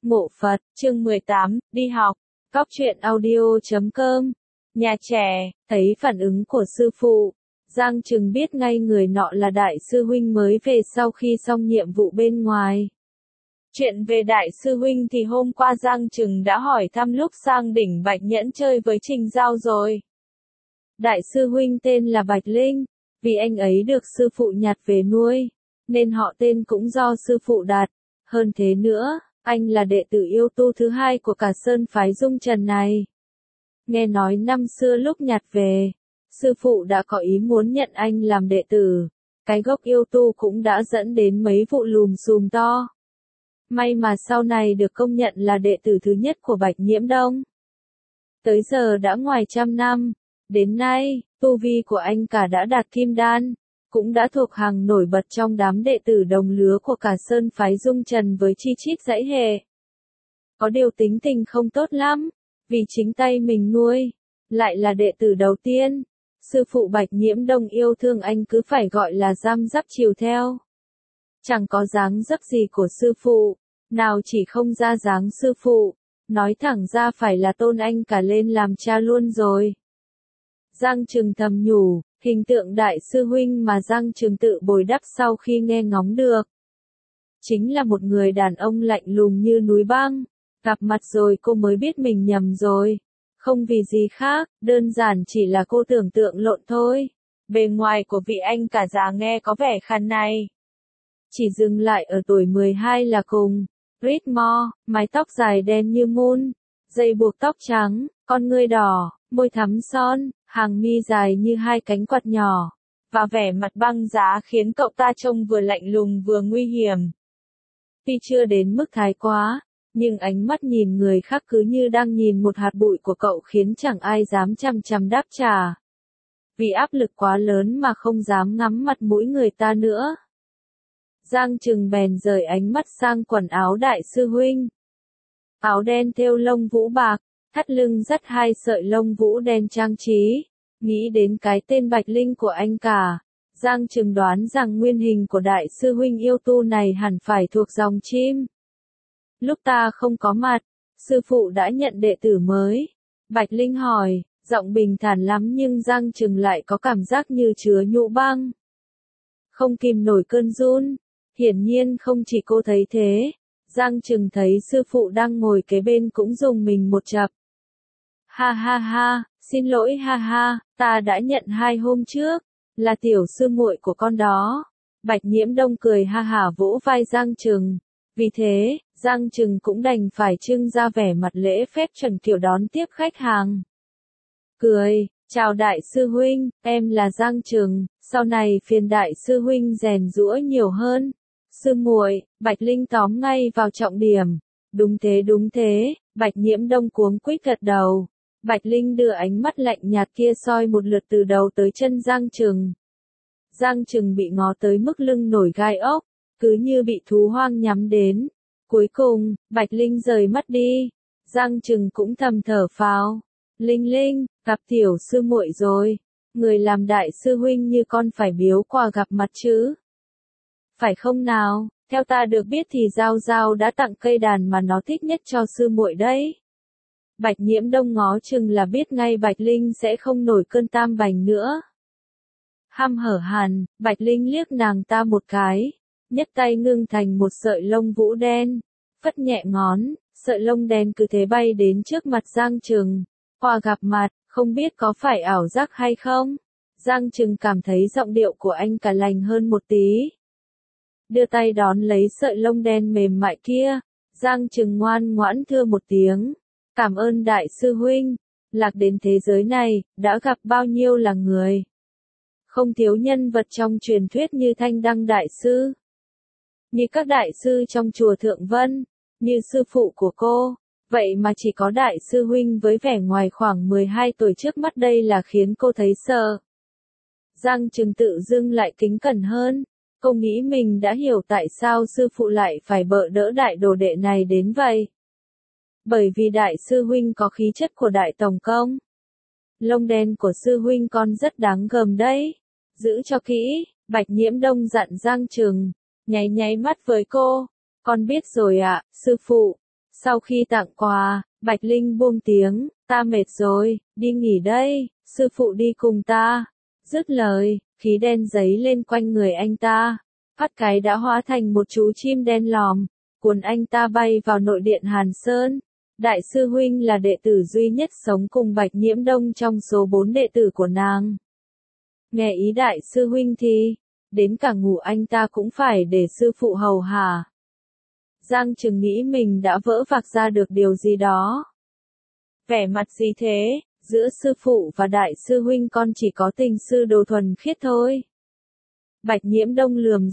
Mộ Phật, chương 18, đi học. Cóc truyện audio.com. Nhà trẻ, thấy phản ứng của sư phụ, Giang Trừng biết ngay người nọ là đại sư huynh mới về sau khi xong nhiệm vụ bên ngoài. Chuyện về đại sư huynh thì hôm qua Giang Trừng đã hỏi thăm lúc sang đỉnh Bạch Nhẫn chơi với Trình Giao rồi. Đại sư huynh tên là Bạch Linh, vì anh ấy được sư phụ nhặt về nuôi, nên họ tên cũng do sư phụ đặt. Hơn thế nữa, anh là đệ tử yêu tu thứ hai của cả sơn phái Dung Trần này. Nghe nói năm xưa lúc nhặt về, sư phụ đã có ý muốn nhận anh làm đệ tử. Cái gốc yêu tu cũng đã dẫn đến mấy vụ lùm xùm to. May mà sau này được công nhận là đệ tử thứ nhất của Bạch Nhiễm Đông. Tới giờ đã ngoài 100 năm, đến nay, tu vi của anh cả đã đạt kim đan, cũng đã thuộc hàng nổi bật trong đám đệ tử đồng lứa của cả sơn phái Dung Trần với chi chít dãy hệ. Có điều tính tình không tốt lắm, vì chính tay mình nuôi, lại là đệ tử đầu tiên. Sư phụ Bạch Nhiễm Đông yêu thương anh cứ phải gọi là giam giáp chiều theo. Chẳng có dáng dấp gì của sư phụ, nào chỉ không ra dáng sư phụ, nói thẳng ra phải là tôn anh cả lên làm cha luôn rồi. Giang Trừng thầm nhủ, hình tượng đại sư huynh mà Giang Trừng tự bồi đắp sau khi nghe ngóng được. Chính là một người đàn ông lạnh lùng như núi băng, gặp mặt rồi cô mới biết mình nhầm rồi. Không vì gì khác, đơn giản chỉ là cô tưởng tượng lộn thôi. Bề ngoài của vị anh cả già nghe có vẻ khăn này. Chỉ dừng lại ở tuổi 12 là cùng. Ritmo, mái tóc dài đen như mun, dây buộc tóc trắng, con ngươi đỏ, môi thắm son, hàng mi dài như hai cánh quạt nhỏ, và vẻ mặt băng giá khiến cậu ta trông vừa lạnh lùng vừa nguy hiểm. Tuy chưa đến mức thái quá, nhưng ánh mắt nhìn người khác cứ như đang nhìn một hạt bụi của cậu khiến chẳng ai dám chằm chằm đáp trả. Vì áp lực quá lớn mà không dám ngắm mặt mũi người ta nữa. Giang Trừng bèn rời ánh mắt sang quần áo đại sư huynh. Áo đen thêu lông vũ bạc, thắt lưng dắt hai sợi lông vũ đen trang trí. Nghĩ đến cái tên Bạch Linh của anh cả, Giang Trừng đoán rằng nguyên hình của đại sư huynh yêu tu này hẳn phải thuộc dòng chim. Lúc ta không có mặt, sư phụ đã nhận đệ tử mới. Bạch Linh hỏi, giọng bình thản lắm nhưng Giang Trừng lại có cảm giác như chứa nhũ băng. Không kìm nổi cơn run. Hiển nhiên không chỉ cô thấy thế, Giang Trừng thấy sư phụ đang ngồi kế bên cũng dùng mình một chập. Ha ha ha, xin lỗi ha ha, ta đã nhận 2 hôm trước, là tiểu sư muội của con đó. Bạch Nhiễm Đông cười ha hả vỗ vai Giang Trừng. Vì thế, Giang Trừng cũng đành phải trưng ra vẻ mặt lễ phép chuẩn kiểu đón tiếp khách hàng. Cười, chào đại sư huynh, em là Giang Trừng, sau này phiền đại sư huynh rèn giũa nhiều hơn. Sư muội, Bạch Linh tóm ngay vào trọng điểm. Đúng thế, Bạch Nhiễm Đông cuống quýt gật đầu. Bạch Linh đưa ánh mắt lạnh nhạt kia soi một lượt từ đầu tới chân Giang Trừng. Giang Trừng bị ngó tới mức lưng nổi gai ốc, cứ như bị thú hoang nhắm đến. Cuối cùng, Bạch Linh rời mắt đi. Giang Trừng cũng thầm thở phào. Linh, gặp tiểu sư muội rồi. Người làm đại sư huynh như con phải biếu quà gặp mặt chứ. Phải không nào? Theo ta được biết thì Giao Giao đã tặng cây đàn mà nó thích nhất cho sư muội đấy. Bạch Nhiễm Đông ngó chừng là biết ngay Bạch Linh sẽ không nổi cơn tam bành nữa. Hăm hở hẳn, Bạch Linh liếc nàng ta một cái, nhấc tay ngưng thành một sợi lông vũ đen, phất nhẹ ngón, sợi lông đen cứ thế bay đến trước mặt Giang Trừng. Qua gặp mặt, không biết có phải ảo giác hay không? Giang Trừng cảm thấy giọng điệu của anh cả lành hơn một tí. Đưa tay đón lấy sợi lông đen mềm mại kia, Giang Trừng ngoan ngoãn thưa một tiếng. Cảm ơn đại sư huynh, lạc đến thế giới này, đã gặp bao nhiêu là người. Không thiếu nhân vật trong truyền thuyết như Thanh Đăng đại sư, như các đại sư trong chùa Thượng Vân, như sư phụ của cô. Vậy mà chỉ có đại sư huynh với vẻ ngoài khoảng 12 tuổi trước mắt đây là khiến cô thấy sợ. Giang Trừng tự dưng lại kính cẩn hơn. Cô nghĩ mình đã hiểu tại sao sư phụ lại phải bợ đỡ đại đồ đệ này đến vậy. Bởi vì đại sư huynh có khí chất của đại tổng công. Lông đen của sư huynh con rất đáng gờm đấy. Giữ cho kỹ, Bạch Nhiễm Đông dặn Giang Trừng, nháy mắt với cô. Con biết rồi ạ, sư phụ. Sau khi tặng quà, Bạch Linh buông tiếng, ta mệt rồi, đi nghỉ đây, sư phụ đi cùng ta. Dứt lời, khí đen giấy lên quanh người anh ta, phát cái đã hóa thành một chú chim đen lòm, cuốn anh ta bay vào nội điện Hàn Sơn. Đại sư huynh là đệ tử duy nhất sống cùng Bạch Nhiễm Đông trong số 4 đệ tử của nàng. Nghe ý đại sư huynh thì, đến cả ngủ anh ta cũng phải để sư phụ hầu hạ. Giang Trừng nghĩ mình đã vỡ vạc ra được điều gì đó. Vẻ mặt gì thế, giữa sư phụ và đại sư huynh con chỉ có tình sư đồ thuần khiết thôi. Bạch Nhiễm Đông lườm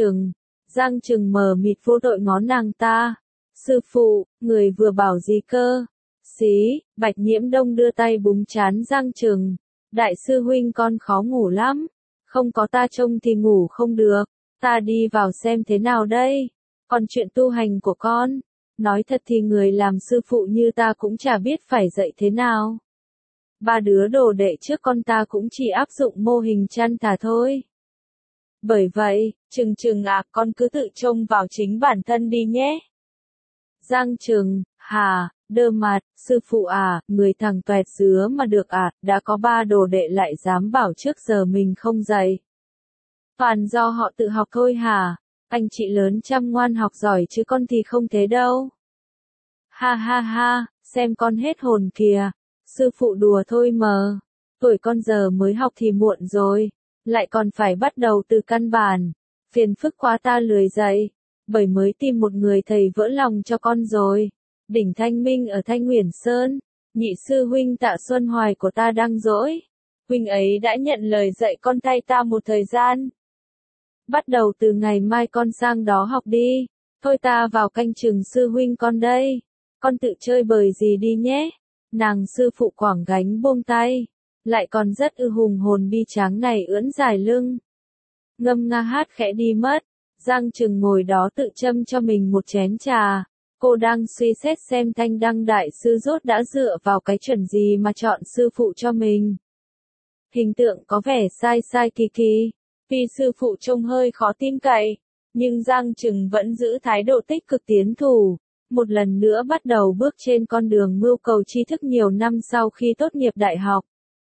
Giang Trừng mờ mịt vô tội ngó nàng ta. Sư phụ, người vừa bảo gì cơ? Xí, Bạch Nhiễm Đông đưa tay búng trán Giang Trừng. Đại sư huynh con khó ngủ lắm. Không có ta trông thì ngủ không được. Ta đi vào xem thế nào đây? Còn chuyện tu hành của con, nói thật thì người làm sư phụ như ta cũng chả biết phải dạy thế nào. 3 đứa đồ đệ trước con ta cũng chỉ áp dụng mô hình chăn thả thôi. Bởi vậy, Trừng à, con cứ tự trông vào chính bản thân đi nhé. Giang Trừng, hà, đơ mặt, sư phụ à, người thằng toẹt dứa mà được à, đã có 3 đồ đệ lại dám bảo trước giờ mình không dạy. Toàn do họ tự học thôi hả? Anh chị lớn chăm ngoan học giỏi chứ con thì không thế đâu. Ha ha ha, xem con hết hồn kìa. Sư phụ đùa thôi mờ. Tuổi con giờ mới học thì muộn rồi. Lại còn phải bắt đầu từ căn bản. Phiền phức quá ta lười dạy. Bởi mới tìm một người thầy vỡ lòng cho con rồi. Đỉnh Thanh Minh ở Thanh Huyền Sơn. Nhị sư huynh Tạ Xuân Hoài của ta đang dỗi. Huynh ấy đã nhận lời dạy con thay ta một thời gian. Bắt đầu từ ngày mai con sang đó học đi. Thôi ta vào canh chừng sư huynh con đây. Con tự chơi bời gì đi nhé. Nàng sư phụ quảng gánh buông tay. Lại còn rất hùng hồn bi tráng này ưỡn dài lưng. Ngâm nga hát khẽ đi mất. Giang Trừng ngồi đó tự châm cho mình một chén trà. Cô đang suy xét xem Thanh Đăng đại sư rốt đã dựa vào cái chuẩn gì mà chọn sư phụ cho mình. Hình tượng có vẻ sai kỳ kỳ. Vì sư phụ trông hơi khó tin cậy, nhưng Giang Trừng vẫn giữ thái độ tích cực tiến thủ, một lần nữa bắt đầu bước trên con đường mưu cầu tri thức nhiều năm sau khi tốt nghiệp đại học.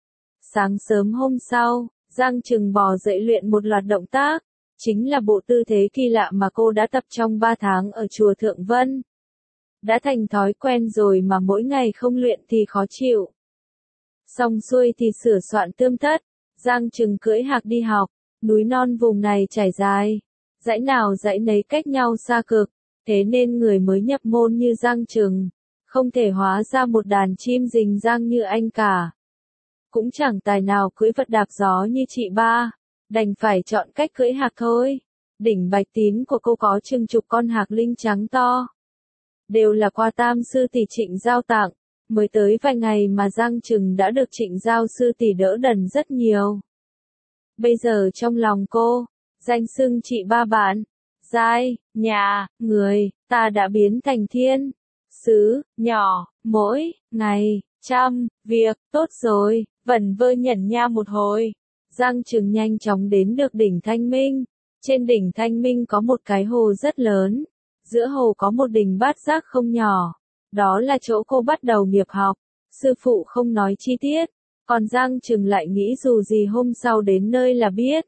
Sáng sớm hôm sau, Giang Trừng bò dậy luyện một loạt động tác, chính là bộ tư thế kỳ lạ mà cô đã tập trong 3 tháng ở chùa Thượng Vân. Đã thành thói quen rồi mà mỗi ngày không luyện thì khó chịu. Xong xuôi thì sửa soạn tươm tất, Giang Trừng cưỡi hạc đi học. Núi non vùng này trải dài, dãy nào dãy nấy cách nhau xa cực, thế nên người mới nhập môn như Giang Trừng, không thể hóa ra một đàn chim rình rang như anh cả. Cũng chẳng tài nào cưỡi vật đạp gió như chị ba, đành phải chọn cách cưỡi hạc thôi. Đỉnh Bạch Tín của cô có chừng chục con hạc linh trắng to. Đều là qua tam sư tỷ Trịnh Giao tặng, mới tới vài ngày mà Giang Trừng đã được Trịnh Giao sư tỷ đỡ đần rất nhiều. Bây giờ trong lòng cô, danh xưng chị ba bạn, giai, nhà, người, ta đã biến thành thiên, sứ, nhỏ, mỗi, ngày, trăm, việc, tốt rồi, vẩn vơ nhẩn nha một hồi. Giang Trừng nhanh chóng đến được đỉnh Thanh Minh. Trên đỉnh Thanh Minh có một cái hồ rất lớn, giữa hồ có một đình bát giác không nhỏ. Đó là chỗ cô bắt đầu nghiệp học. Sư phụ không nói chi tiết. Còn Giang Trừng lại nghĩ dù gì hôm sau đến nơi là biết.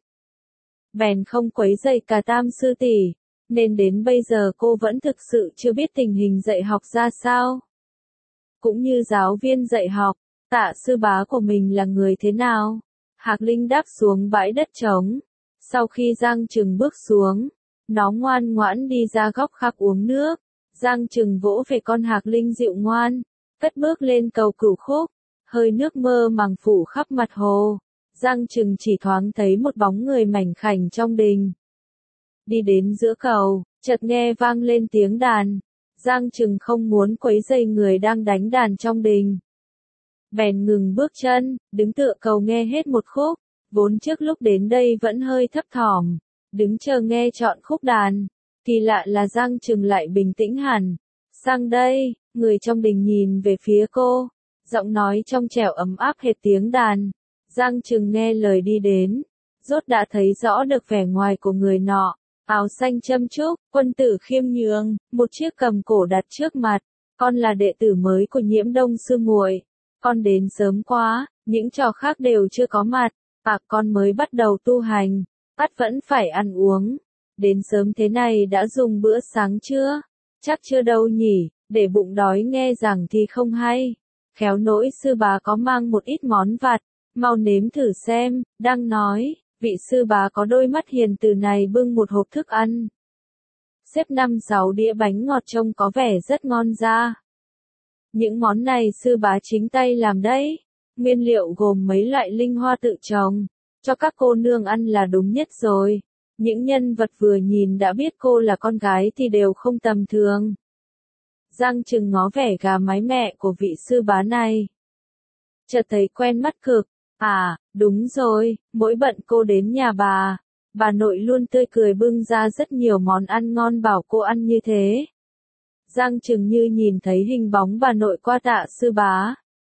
Bèn không quấy rầy cả tam sư tỷ, nên đến bây giờ cô vẫn thực sự chưa biết tình hình dạy học ra sao. Cũng như giáo viên dạy học, Tạ sư bá của mình là người thế nào. Hạc Linh đáp xuống bãi đất trống. Sau khi Giang Trừng bước xuống, nó ngoan ngoãn đi ra góc khác uống nước. Giang Trừng vỗ về con Hạc Linh dịu ngoan, cất bước lên cầu Cửu Khúc. Hơi nước mơ màng phủ khắp mặt hồ. Giang Trừng chỉ thoáng thấy một bóng người mảnh khảnh trong đình. Đi đến giữa cầu, chợt nghe vang lên tiếng đàn. Giang Trừng không muốn quấy rầy người đang đánh đàn trong đình. Bèn ngừng bước chân, đứng tựa cầu nghe hết một khúc. Vốn trước lúc đến đây vẫn hơi thấp thỏm, đứng chờ nghe trọn khúc đàn. Kỳ lạ là Giang Trừng lại bình tĩnh hẳn. Sang đây, người trong đình nhìn về phía cô. Giọng nói trong trẻo ấm áp hệt tiếng đàn. Giang Trừng nghe lời đi đến, rốt đã thấy rõ được vẻ ngoài của người nọ. Áo xanh châm chúc, quân tử khiêm nhường, một chiếc cầm cổ đặt trước mặt, con là đệ tử mới của Nhiễm Đông sư muội, con đến sớm quá, những trò khác đều chưa có mặt, con mới bắt đầu tu hành, ắt vẫn phải ăn uống. Đến sớm thế này đã dùng bữa sáng chưa? Chắc chưa đâu nhỉ, để bụng đói nghe rằng thì không hay. Khéo nỗi sư bá có mang một ít món vặt, mau nếm thử xem, đang nói, vị sư bá có đôi mắt hiền từ này bưng một hộp thức ăn. Xếp 5-6 đĩa bánh ngọt trông có vẻ rất ngon ra. Những món này sư bá chính tay làm đấy, nguyên liệu gồm mấy loại linh hoa tự trồng, cho các cô nương ăn là đúng nhất rồi. Những nhân vật vừa nhìn đã biết cô là con gái thì đều không tầm thường. Giang Trừng ngó vẻ gà mái mẹ của vị sư bá này. Chợt thấy quen mắt cực, đúng rồi, mỗi bận cô đến nhà bà nội luôn tươi cười bưng ra rất nhiều món ăn ngon bảo cô ăn như thế. Giang Trừng như nhìn thấy hình bóng bà nội qua Tạ sư bá.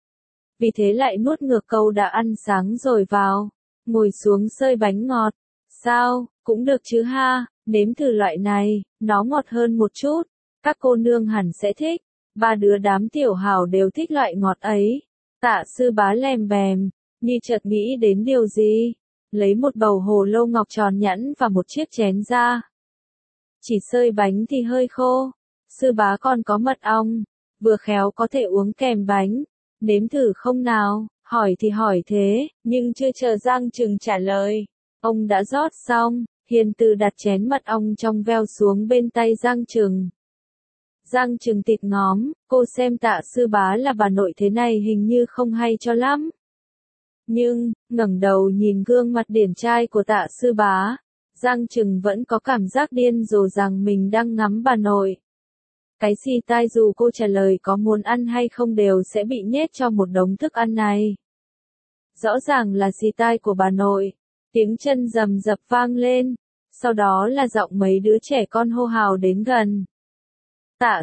Vì thế lại nuốt ngược câu đã ăn sáng rồi vào, ngồi xuống xơi bánh ngọt. Sao, cũng được chứ ha, nếm thử loại này, nó ngọt hơn một chút, các cô nương hẳn sẽ thích, ba đứa đám tiểu hào đều thích loại ngọt ấy. Tạ sư bá lèm bèm, như chợt nghĩ đến điều gì, lấy một bầu hồ lô ngọc tròn nhẵn và một chiếc chén ra. Chỉ xơi bánh thì hơi khô, sư bá còn có mật ong, vừa khéo có thể uống kèm bánh, nếm thử không nào, hỏi thì hỏi thế, nhưng chưa chờ Giang Trừng trả lời. Ông đã rót xong, hiền từ đặt chén mật ong trong veo xuống bên tay Giang Trừng. Giang Trừng tịt ngóm, cô xem Tạ sư bá là bà nội thế này hình như không hay cho lắm. Nhưng, ngẩng đầu nhìn gương mặt điển trai của Tạ sư bá, Giang Trừng vẫn có cảm giác điên rồ rằng mình đang ngắm bà nội. Cái xì tai dù cô trả lời có muốn ăn hay không đều sẽ bị nhét cho một đống thức ăn này. Rõ ràng là xì tai của bà nội. Tiếng chân rầm rập vang lên, sau đó là giọng mấy đứa trẻ con hô hào đến gần. Tạ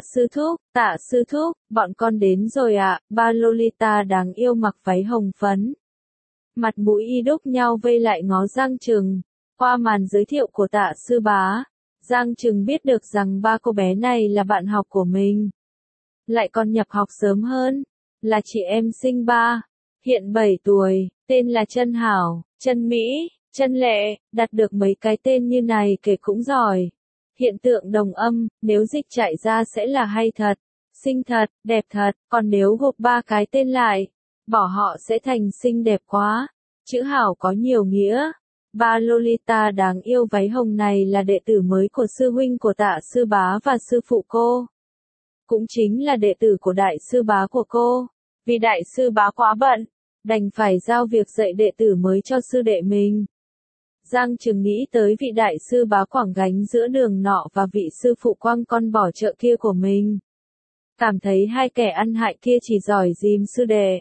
sư thúc, bọn con đến rồi ạ, ba Lolita đáng yêu mặc váy hồng phấn. Mặt mũi y đúc nhau vây lại ngó Giang Trừng, qua màn giới thiệu của Tạ sư bá, Giang Trừng biết được rằng ba cô bé này là bạn học của mình. Lại còn nhập học sớm hơn, là chị em sinh ba, hiện 7 tuổi, tên là Trân Hảo, Trân Mỹ, Trân Lệ, đặt được mấy cái tên như này kể cũng giỏi. Hiện tượng đồng âm, nếu dịch chạy ra sẽ là hay thật, xinh thật, đẹp thật, còn nếu gộp ba cái tên lại, bỏ họ sẽ thành xinh đẹp quá. Chữ Hảo có nhiều nghĩa. Ba Lolita đáng yêu váy hồng này là đệ tử mới của sư huynh của Tạ sư bá và sư phụ cô. Cũng chính là đệ tử của đại sư bá của cô. Vì đại sư bá quá bận, đành phải giao việc dạy đệ tử mới cho sư đệ mình. Giang Trừng nghĩ tới vị đại sư bá quảng gánh giữa đường nọ và vị sư phụ quăng con bỏ chợ kia của mình. Cảm thấy hai kẻ ăn hại kia chỉ giỏi dìm sư đệ.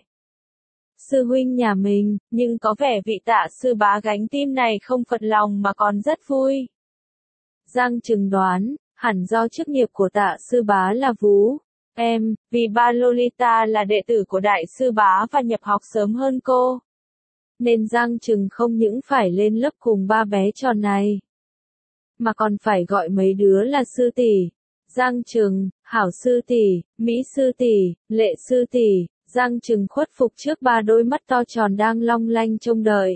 Sư huynh nhà mình, nhưng có vẻ vị Tạ sư bá gánh tim này không phật lòng mà còn rất vui. Giang Trừng đoán, hẳn do chức nghiệp của Tạ sư bá là vú. Vì ba Lolita là đệ tử của đại sư bá và nhập học sớm hơn cô. Nên Giang Trừng không những phải lên lớp cùng ba bé tròn này, mà còn phải gọi mấy đứa là sư tỷ. Giang Trừng, Hảo sư tỷ, Mỹ sư tỷ, Lệ sư tỷ. Giang Trừng khuất phục trước ba đôi mắt to tròn đang long lanh trông đợi.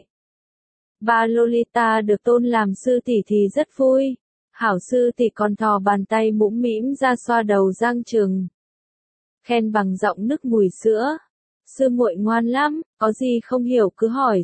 Ba Lolita được tôn làm sư tỷ thì rất vui. Hảo sư tỷ còn thò bàn tay mũm mĩm ra xoa đầu Giang Trừng, khen bằng giọng nức mùi sữa. Sư muội ngoan lắm, có gì không hiểu cứ hỏi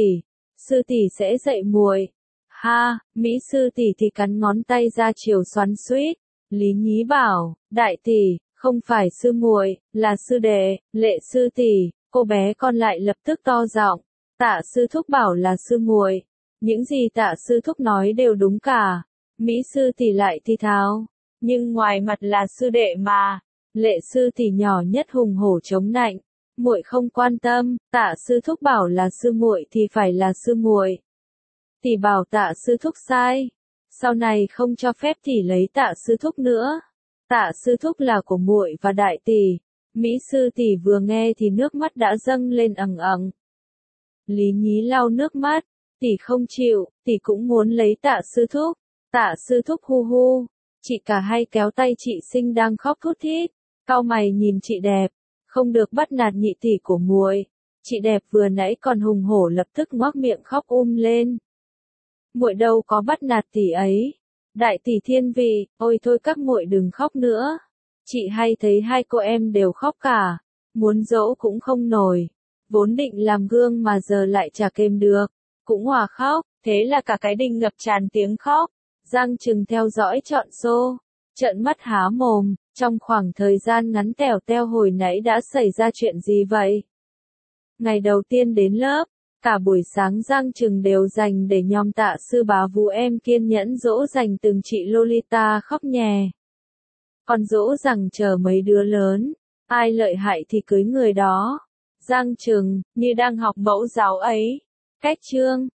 sư tỷ sẽ dạy muội. Ha, Mỹ sư tỷ thì cắn ngón tay ra chiều xoắn xuýt. Lý Nhí bảo, đại tỷ, không phải sư muội, là sư đệ. Lệ sư tỷ, cô bé còn lại lập tức to giọng. Tạ sư thúc bảo là sư muội. Những gì Tạ sư thúc nói đều đúng cả. Mỹ sư tỷ lại thì thào, nhưng ngoài mặt là sư đệ mà. Lệ sư tỷ nhỏ nhất hùng hổ chống nạnh. Muội không quan tâm, Tạ sư thúc bảo là sư muội thì phải là sư muội. Tỷ bảo Tạ sư thúc sai, sau này không cho phép tỷ lấy Tạ sư thúc nữa. Tạ sư thúc là của muội và đại tỷ. Mỹ sư tỷ vừa nghe thì nước mắt đã dâng lên ầng ầng. Lý Nhí lau nước mắt, tỷ không chịu, tỷ cũng muốn lấy Tạ sư thúc. Tạ sư thúc hu hu, chị cả hay kéo tay chị Sinh đang khóc thút thít. Cau mày nhìn chị đẹp, không được bắt nạt nhị tỷ của muội. Chị đẹp vừa nãy còn hùng hổ lập tức ngoác miệng khóc lên. Muội đâu có bắt nạt tỷ ấy. Đại tỷ thiên vị, ôi thôi các muội đừng khóc nữa. Chị hay thấy hai cô em đều khóc cả, muốn dỗ cũng không nổi. Vốn định làm gương mà giờ lại chả kềm được, cũng hòa khóc, thế là cả cái đình ngập tràn tiếng khóc. Giang Trừng theo dõi trọn xô, trợn mắt há mồm, trong khoảng thời gian ngắn tèo teo hồi nãy đã xảy ra chuyện gì vậy? Ngày đầu tiên đến lớp, cả buổi sáng Giang Trừng đều dành để nhóm Tạ Sư Bá Vũ em kiên nhẫn dỗ dành từng chị Lolita khóc nhè. Còn dỗ rằng chờ mấy đứa lớn, ai lợi hại thì cưới người đó. Giang Trừng, như đang học mẫu giáo ấy. Cách chương